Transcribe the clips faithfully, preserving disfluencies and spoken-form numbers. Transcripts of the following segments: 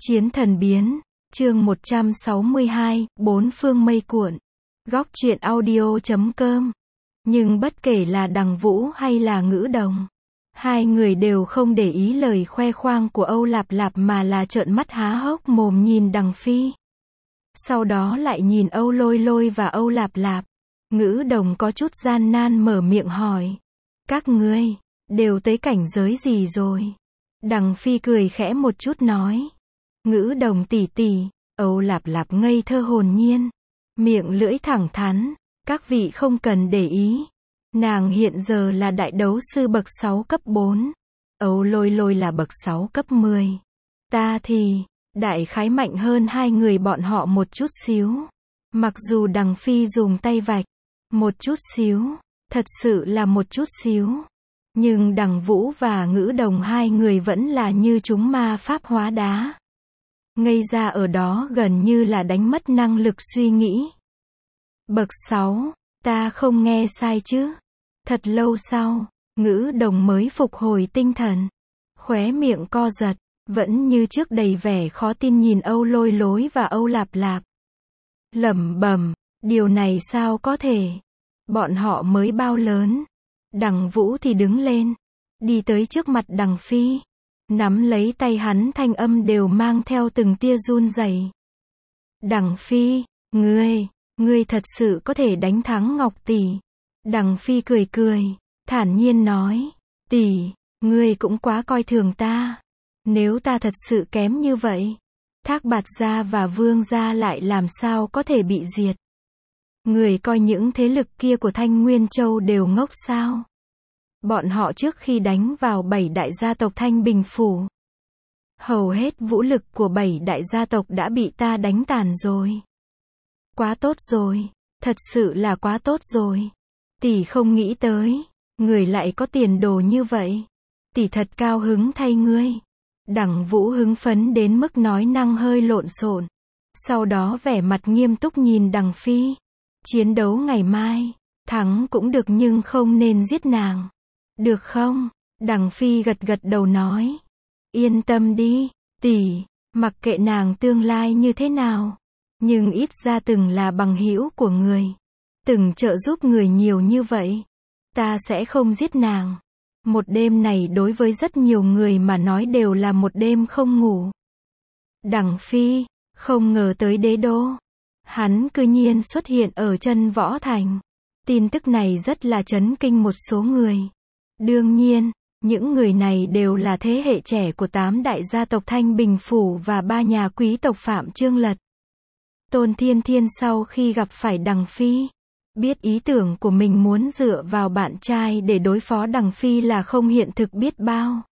Chiến thần biến, chương một trăm sáu mươi hai, bốn phương mây cuộn. Góc truyện audio chấm com. Nhưng bất kể là Đằng Vũ hay là Ngữ Đồng, hai người đều không để ý lời khoe khoang của Âu Lạp Lạp mà là trợn mắt há hốc mồm nhìn Đằng Phi. Sau đó lại nhìn Âu Lôi Lôi và Âu Lạp Lạp. Ngữ Đồng có chút gian nan mở miệng hỏi. Các ngươi, đều tới cảnh giới gì rồi? Đằng Phi cười khẽ một chút nói. Ngữ Đồng tỷ tỷ. Âu Lạp Lạp ngây thơ hồn nhiên. Miệng lưỡi thẳng thắn. Các vị không cần để ý. Nàng hiện giờ là đại đấu sư bậc sáu cấp bốn. Âu Lôi Lôi là bậc sáu cấp mười. Ta thì, đại khái mạnh hơn hai người bọn họ một chút xíu. Mặc dù Đằng Phi dùng tay vạch. Một chút xíu. Thật sự là một chút xíu. Nhưng Đằng Vũ và Ngữ Đồng hai người vẫn là như chúng ma pháp hóa đá. Ngây ra ở đó gần như là đánh mất năng lực suy nghĩ. Bậc sáu, ta không nghe sai chứ? Thật lâu sau, Ngữ Đồng mới phục hồi tinh thần. Khóe miệng co giật, vẫn như trước đầy vẻ khó tin nhìn Âu Lôi Lôi và Âu Lạp Lạp. Lẩm bẩm, điều này sao có thể? Bọn họ mới bao lớn? Đằng Vũ thì đứng lên, đi tới trước mặt Đằng Phi. Nắm lấy tay hắn, thanh âm đều mang theo từng tia run rẩy. Đằng Phi, ngươi, ngươi thật sự có thể đánh thắng Ngọc tỷ? Đằng Phi cười cười, thản nhiên nói, tỷ, ngươi cũng quá coi thường ta. Nếu ta thật sự kém như vậy, Thác Bạt gia và Vương gia lại làm sao có thể bị diệt? Người coi những thế lực kia của Thanh Nguyên Châu đều ngốc sao? Bọn họ trước khi đánh vào bảy đại gia tộc Thanh Bình Phủ, hầu hết vũ lực của bảy đại gia tộc đã bị ta đánh tàn rồi. Quá tốt rồi, thật sự là quá tốt rồi. Tỷ không nghĩ tới, người lại có tiền đồ như vậy. Tỷ thật cao hứng thay ngươi. Đằng Vũ hứng phấn đến mức nói năng hơi lộn xộn. Sau đó vẻ mặt nghiêm túc nhìn Đằng Phi. Chiến đấu ngày mai, thắng cũng được nhưng không nên giết nàng. Được không? Đằng Phi gật gật đầu nói. Yên tâm đi, tỷ, mặc kệ nàng tương lai như thế nào. Nhưng ít ra từng là bằng hữu của người. Từng trợ giúp người nhiều như vậy. Ta sẽ không giết nàng. Một đêm này đối với rất nhiều người mà nói đều là một đêm không ngủ. Đằng Phi, không ngờ tới đế đô. Hắn cư nhiên xuất hiện ở Chân Võ Thành. Tin tức này rất là chấn kinh một số người. Đương nhiên, những người này đều là thế hệ trẻ của tám đại gia tộc Thanh Bình Phủ và ba nhà quý tộc Phạm Chương Lật. Tôn Thiên Thiên sau khi gặp phải Đằng Phi, biết ý tưởng của mình muốn dựa vào bạn trai để đối phó Đằng Phi là không hiện thực biết bao.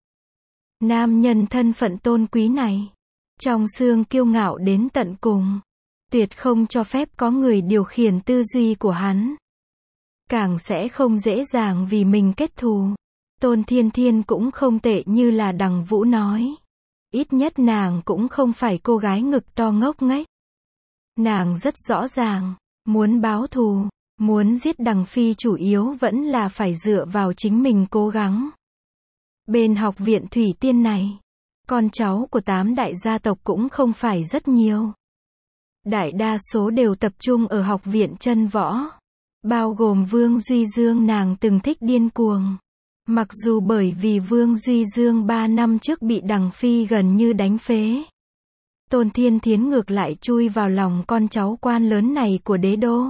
Nam nhân thân phận tôn quý này, trong xương kiêu ngạo đến tận cùng, tuyệt không cho phép có người điều khiển tư duy của hắn. Càng sẽ không dễ dàng vì mình kết thù. Tôn Thiên Thiên cũng không tệ như là Đằng Vũ nói. Ít nhất nàng cũng không phải cô gái ngực to ngốc nghếch. Nàng rất rõ ràng, muốn báo thù, muốn giết Đằng Phi chủ yếu vẫn là phải dựa vào chính mình cố gắng. Bên học viện Thủy Tiên này, con cháu của tám đại gia tộc cũng không phải rất nhiều. Đại đa số đều tập trung ở học viện Chân Võ. Bao gồm Vương Duy Dương nàng từng thích điên cuồng. Mặc dù bởi vì Vương Duy Dương ba năm trước bị Đằng Phi gần như đánh phế. Tôn Thiên Thiến ngược lại chui vào lòng con cháu quan lớn này của đế đô.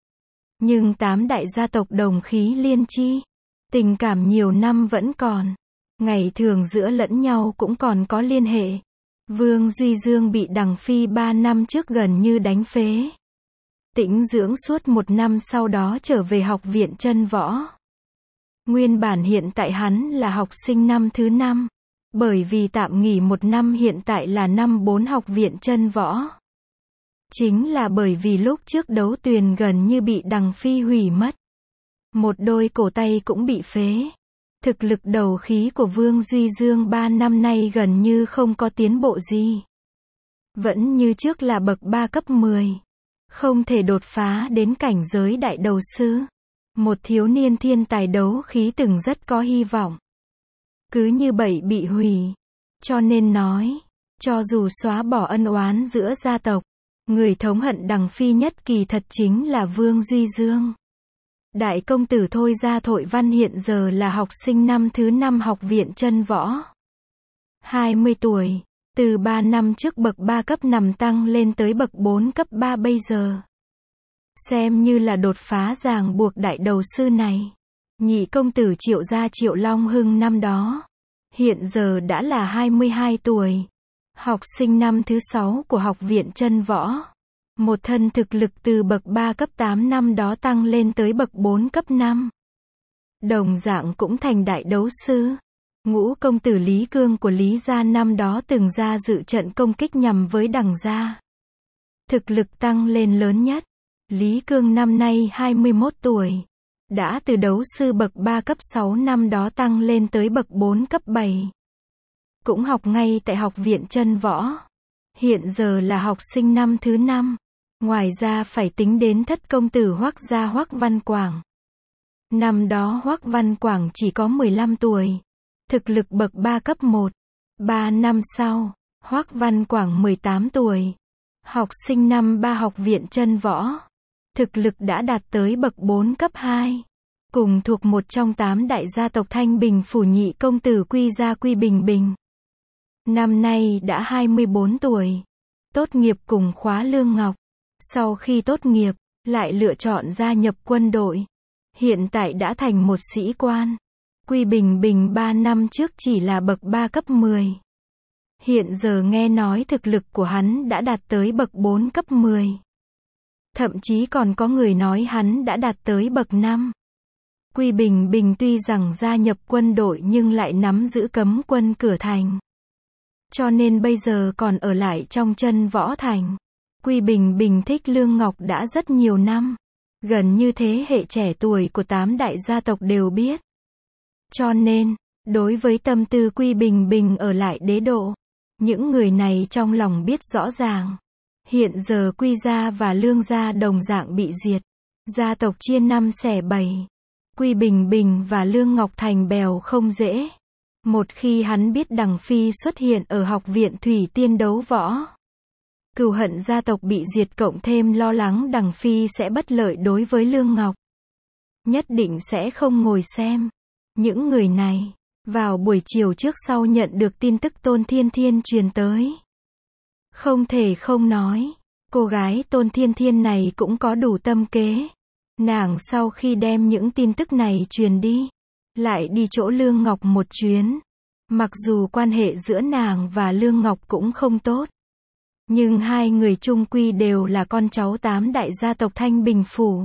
Nhưng tám đại gia tộc đồng khí liên chi. Tình cảm nhiều năm vẫn còn. Ngày thường giữa lẫn nhau cũng còn có liên hệ. Vương Duy Dương bị Đằng Phi ba năm trước gần như đánh phế. Tĩnh dưỡng suốt một năm sau đó trở về học viện Chân Võ. Nguyên bản hiện tại hắn là học sinh năm thứ năm. Bởi vì tạm nghỉ một năm hiện tại là năm bốn học viện Chân Võ. Chính là bởi vì lúc trước đấu tuyền gần như bị Đằng Phi hủy mất. Một đôi cổ tay cũng bị phế. Thực lực đầu khí của Vương Duy Dương ba năm nay gần như không có tiến bộ gì. Vẫn như trước là bậc ba cấp mười. Không thể đột phá đến cảnh giới đại đầu sư. Một thiếu niên thiên tài đấu khí từng rất có hy vọng. Cứ như vậy bị hủy. Cho nên nói, Cho dù xóa bỏ ân oán giữa gia tộc, người thống hận Đằng Phi nhất kỳ thật chính là Vương Duy Dương. Đại công tử Thôi Gia Thội Văn hiện giờ là học sinh năm thứ năm học viện Chân Võ. hai mươi tuổi, từ ba năm trước bậc ba cấp nằm tăng lên tới bậc bốn cấp ba bây giờ. Xem như là đột phá ràng buộc đại đầu sư này. Nhị công tử Triệu Gia Triệu Long Hưng năm đó, hiện giờ đã là hai mươi hai tuổi. Học sinh năm thứ sáu của học viện Chân Võ. Một thân thực lực từ bậc ba cấp tám năm đó tăng lên tới bậc bốn cấp năm. Đồng dạng cũng thành đại đấu sư. Ngũ công tử Lý Cương của Lý Gia năm đó từng ra dự trận công kích nhằm với Đằng Gia. Thực lực tăng lên lớn nhất. Lý Cương năm nay hai mươi mốt tuổi. Đã từ đấu sư bậc ba cấp sáu năm đó tăng lên tới bậc bốn cấp bảy. Cũng học ngay tại học viện Chân Võ. Hiện giờ là học sinh năm thứ năm. Ngoài ra phải tính đến thất công tử Hoắc Gia Hoắc Văn Quảng. Năm đó Hoắc Văn Quảng chỉ có mười lăm tuổi. Thực lực bậc ba cấp một. ba năm sau, Hoắc Văn Quảng mười tám tuổi. Học sinh năm ba học viện Chân Võ. Thực lực đã đạt tới bậc bốn cấp hai. Cùng thuộc một trong tám đại gia tộc Thanh Bình phủ nhị công tử Quy Gia Quy Bình Bình. Năm nay đã hai mươi bốn tuổi. Tốt nghiệp cùng khóa Lương Ngọc. Sau khi tốt nghiệp, lại lựa chọn gia nhập quân đội. Hiện tại đã thành một sĩ quan. Quy Bình Bình ba năm trước chỉ là bậc ba cấp mười. Hiện giờ nghe nói thực lực của hắn đã đạt tới bậc bốn cấp mười. Thậm chí còn có người nói hắn đã đạt tới bậc năm. Quy Bình Bình tuy rằng gia nhập quân đội nhưng lại nắm giữ cấm quân cửa thành. Cho nên bây giờ còn ở lại trong Chân Võ thành. Quy Bình Bình thích Lương Ngọc đã rất nhiều năm. Gần như thế hệ trẻ tuổi của tám đại gia tộc đều biết. Cho nên, đối với tâm tư Quy Bình Bình ở lại đế độ, những người này trong lòng biết rõ ràng. Hiện giờ Quy Gia và Lương Gia đồng dạng bị diệt. Gia tộc chia năm xẻ bảy. Quy Bình Bình và Lương Ngọc thành bèo không dễ. Một khi hắn biết Đằng Phi xuất hiện ở học viện Thủy Tiên đấu võ, cừu hận gia tộc bị diệt cộng thêm lo lắng Đằng Phi sẽ bất lợi đối với Lương Ngọc, nhất định sẽ không ngồi xem. Những người này, vào buổi chiều trước sau nhận được tin tức Tôn Thiên Thiên truyền tới. Không thể không nói, cô gái Tôn Thiên Thiên này cũng có đủ tâm kế. Nàng sau khi đem những tin tức này truyền đi, lại đi chỗ Lương Ngọc một chuyến. Mặc dù quan hệ giữa nàng và Lương Ngọc cũng không tốt, nhưng hai người chung quy đều là con cháu tám đại gia tộc Thanh Bình phủ.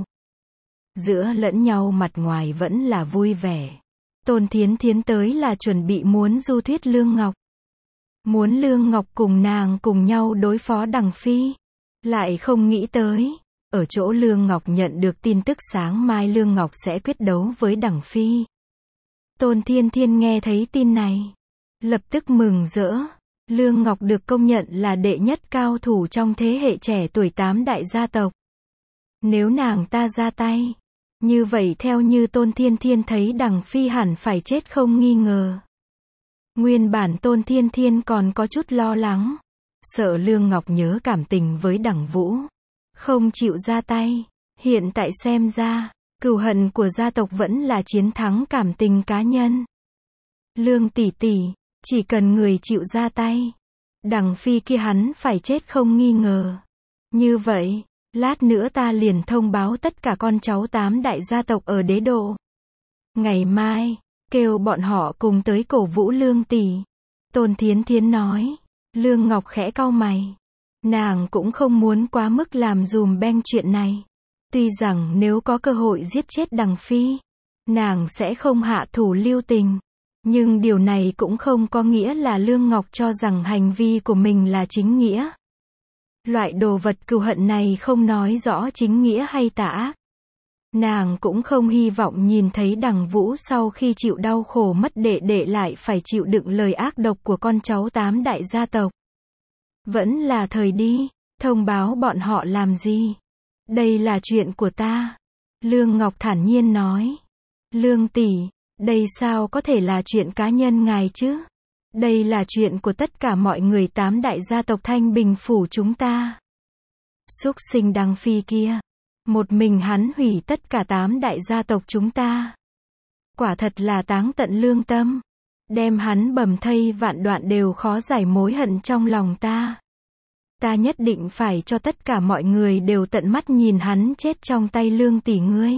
Giữa lẫn nhau mặt ngoài vẫn là vui vẻ. Tôn Thiến Thiến tới là chuẩn bị muốn du thuyết Lương Ngọc. Muốn Lương Ngọc cùng nàng cùng nhau đối phó Đằng Phi. Lại không nghĩ tới, ở chỗ Lương Ngọc nhận được tin tức sáng mai Lương Ngọc sẽ quyết đấu với Đằng Phi. Tôn Thiên Thiên nghe thấy tin này, lập tức mừng rỡ. Lương Ngọc được công nhận là đệ nhất cao thủ trong thế hệ trẻ tuổi tám đại gia tộc. Nếu nàng ta ra tay, như vậy theo như Tôn Thiên Thiên thấy Đằng Phi hẳn phải chết không nghi ngờ. Nguyên bản Tôn Thiên Thiên còn có chút lo lắng, sợ Lương Ngọc nhớ cảm tình với Đằng Vũ, không chịu ra tay. Hiện tại xem ra, cừu hận của gia tộc vẫn là chiến thắng cảm tình cá nhân. Lương tỷ tỷ, chỉ cần người chịu ra tay, Đằng Phi kia hắn phải chết không nghi ngờ. Như vậy, lát nữa ta liền thông báo tất cả con cháu tám đại gia tộc ở đế độ. Ngày mai, kêu bọn họ cùng tới cổ vũ Lương tỷ. Tôn Thiến Thiến nói. Lương Ngọc khẽ cau mày. Nàng cũng không muốn quá mức làm dùm beng chuyện này. Tuy rằng nếu có cơ hội giết chết Đằng Phi, nàng sẽ không hạ thủ lưu tình. Nhưng điều này cũng không có nghĩa là Lương Ngọc cho rằng hành vi của mình là chính nghĩa. Loại đồ vật cừu hận này không nói rõ chính nghĩa hay tà ác. Nàng cũng không hy vọng nhìn thấy Đằng Vũ sau khi chịu đau khổ mất đệ đệ lại phải chịu đựng lời ác độc của con cháu tám đại gia tộc. Vẫn là thời đi, thông báo bọn họ làm gì? Đây là chuyện của ta. Lương Ngọc thản nhiên nói. Lương tỷ, đây sao có thể là chuyện cá nhân ngài chứ? Đây là chuyện của tất cả mọi người tám đại gia tộc Thanh Bình phủ chúng ta. Súc sinh Đằng Phi kia. Một mình hắn hủy tất cả tám đại gia tộc chúng ta. Quả thật là táng tận lương tâm. Đem hắn bầm thây vạn đoạn đều khó giải mối hận trong lòng ta. Ta nhất định phải cho tất cả mọi người đều tận mắt nhìn hắn chết trong tay Lương tỷ ngươi.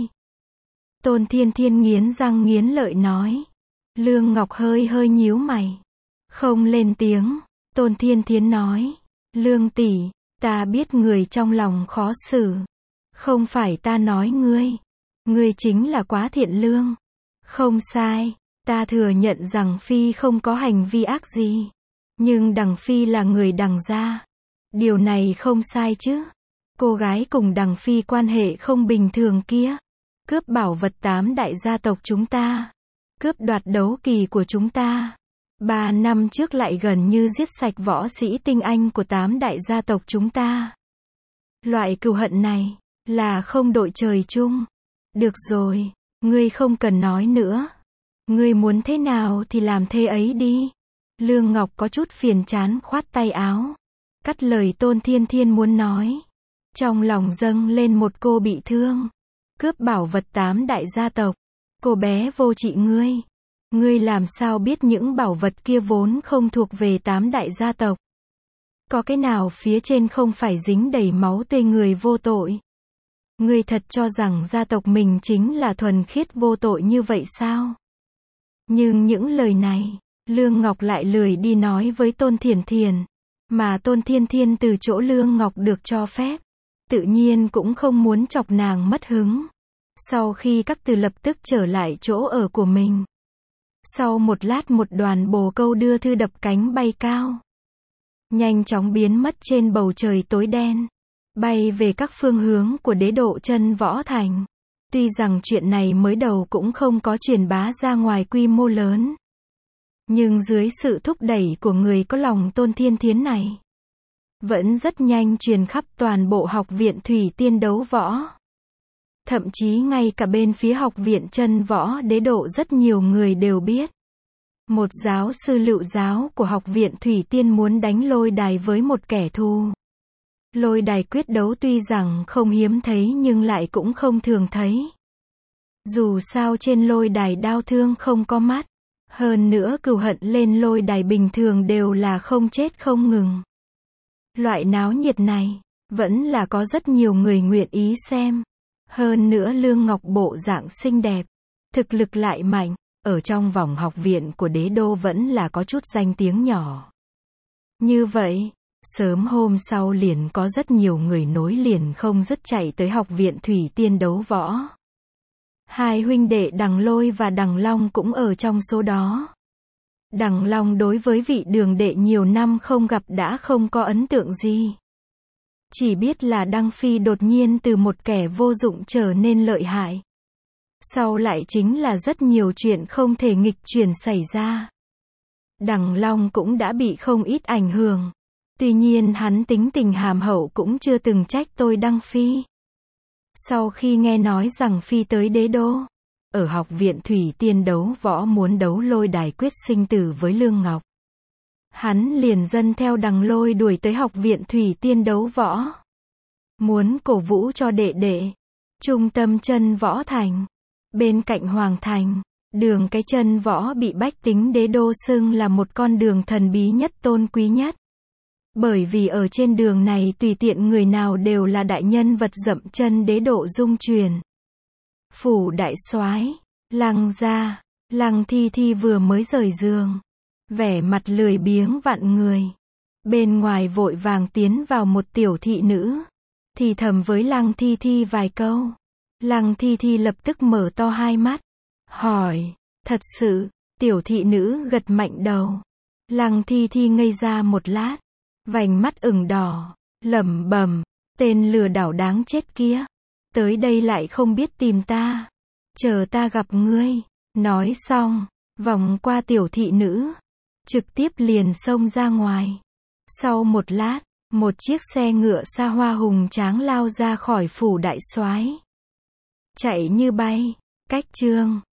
Tôn Thiên Thiên nghiến răng nghiến lợi nói. Lương Ngọc hơi hơi nhíu mày. Không lên tiếng. Tôn Thiên Thiên nói. Lương tỷ, ta biết người trong lòng khó xử. Không phải ta nói ngươi. Ngươi chính là quá thiện lương. Không sai, ta thừa nhận rằng Phi không có hành vi ác gì. Nhưng Đằng Phi là người Đằng gia. Điều này không sai chứ. Cô gái cùng Đằng Phi quan hệ không bình thường kia. Cướp bảo vật tám đại gia tộc chúng ta. Cướp đoạt đấu kỳ của chúng ta. Ba năm trước lại gần như giết sạch võ sĩ tinh anh của tám đại gia tộc chúng ta. Loại cừu hận này, là không đội trời chung. Được rồi, ngươi không cần nói nữa. Ngươi muốn thế nào thì làm thế ấy đi. Lương Ngọc có chút phiền chán khoát tay áo. Cắt lời Tôn Thiên Thiên muốn nói. Trong lòng dâng lên một cô bị thương. Cướp bảo vật tám đại gia tộc. Cô bé vô trị ngươi. Ngươi làm sao biết những bảo vật kia vốn không thuộc về tám đại gia tộc. Có cái nào phía trên không phải dính đầy máu tươi người vô tội. Ngươi thật cho rằng gia tộc mình chính là thuần khiết vô tội như vậy sao? Nhưng những lời này, Lương Ngọc lại lười đi nói với Tôn Thiển Thiền. Mà Tôn Thiên Thiên từ chỗ Lương Ngọc được cho phép. Tự nhiên cũng không muốn chọc nàng mất hứng. Sau khi các từ lập tức trở lại chỗ ở của mình. Sau một lát một đoàn bồ câu đưa thư đập cánh bay cao. Nhanh chóng biến mất trên bầu trời tối đen. Bay về các phương hướng của đế độ Chân Võ Thành. Tuy rằng chuyện này mới đầu cũng không có truyền bá ra ngoài quy mô lớn. Nhưng dưới sự thúc đẩy của người có lòng Tôn Thiên Thiến này. Vẫn rất nhanh truyền khắp toàn bộ học viện Thủy Tiên đấu võ. Thậm chí ngay cả bên phía học viện Chân Võ Đế độ rất nhiều người đều biết. Một giáo sư Lựu giáo của học viện Thủy Tiên muốn đánh lôi đài với một kẻ thù. Lôi đài quyết đấu tuy rằng không hiếm thấy nhưng lại cũng không thường thấy. Dù sao trên lôi đài đao thương không có mắt. Hơn nữa cừu hận lên lôi đài bình thường đều là không chết không ngừng. Loại náo nhiệt này, vẫn là có rất nhiều người nguyện ý xem. Hơn nữa Lương Ngọc bộ dạng xinh đẹp, thực lực lại mạnh, ở trong vòng học viện của đế đô vẫn là có chút danh tiếng nhỏ. Như vậy, sớm hôm sau liền có rất nhiều người nối liền không dứt chạy tới học viện Thủy Tiên đấu võ. Hai huynh đệ Đằng Lôi và Đằng Long cũng ở trong số đó. Đằng Long đối với vị Đường đệ nhiều năm không gặp đã không có ấn tượng gì. Chỉ biết là Đăng Phi đột nhiên từ một kẻ vô dụng trở nên lợi hại. Sau lại chính là rất nhiều chuyện không thể nghịch chuyển xảy ra. Đằng Long cũng đã bị không ít ảnh hưởng. Tuy nhiên hắn tính tình hàm hậu cũng chưa từng trách tôi Đăng Phi. Sau khi nghe nói rằng Phi tới đế đô, ở học viện Thủy Tiên đấu võ muốn đấu lôi đài quyết sinh tử với Lương Ngọc. Hắn liền dâng theo Đằng Lôi đuổi tới học viện Thủy Tiên đấu võ. Muốn cổ vũ cho đệ đệ. Trung tâm Chân Võ Thành. Bên cạnh Hoàng Thành, đường cái Chân Võ bị bách tính đế đô xưng là một con đường thần bí nhất tôn quý nhất. Bởi vì ở trên đường này tùy tiện người nào đều là đại nhân vật dậm chân đế độ dung truyền. Phủ đại soái, Lăng gia, Lăng Thi Thi vừa mới rời giường. Vẻ mặt lười biếng vặn người. Bên ngoài vội vàng tiến vào một tiểu thị nữ. Thì thầm với Lăng Thi Thi vài câu. Lăng Thi Thi lập tức mở to hai mắt. Hỏi, thật sự, tiểu thị nữ gật mạnh đầu. Lăng Thi Thi ngây ra một lát. Vành mắt ửng đỏ, lẩm bẩm, tên lừa đảo đáng chết kia. Tới đây lại không biết tìm ta. Chờ ta gặp ngươi. Nói xong, vòng qua tiểu thị nữ. Trực tiếp liền xông ra ngoài. Sau một lát, một chiếc xe ngựa xa hoa hùng tráng lao ra khỏi phủ đại soái. Chạy như bay, cách chương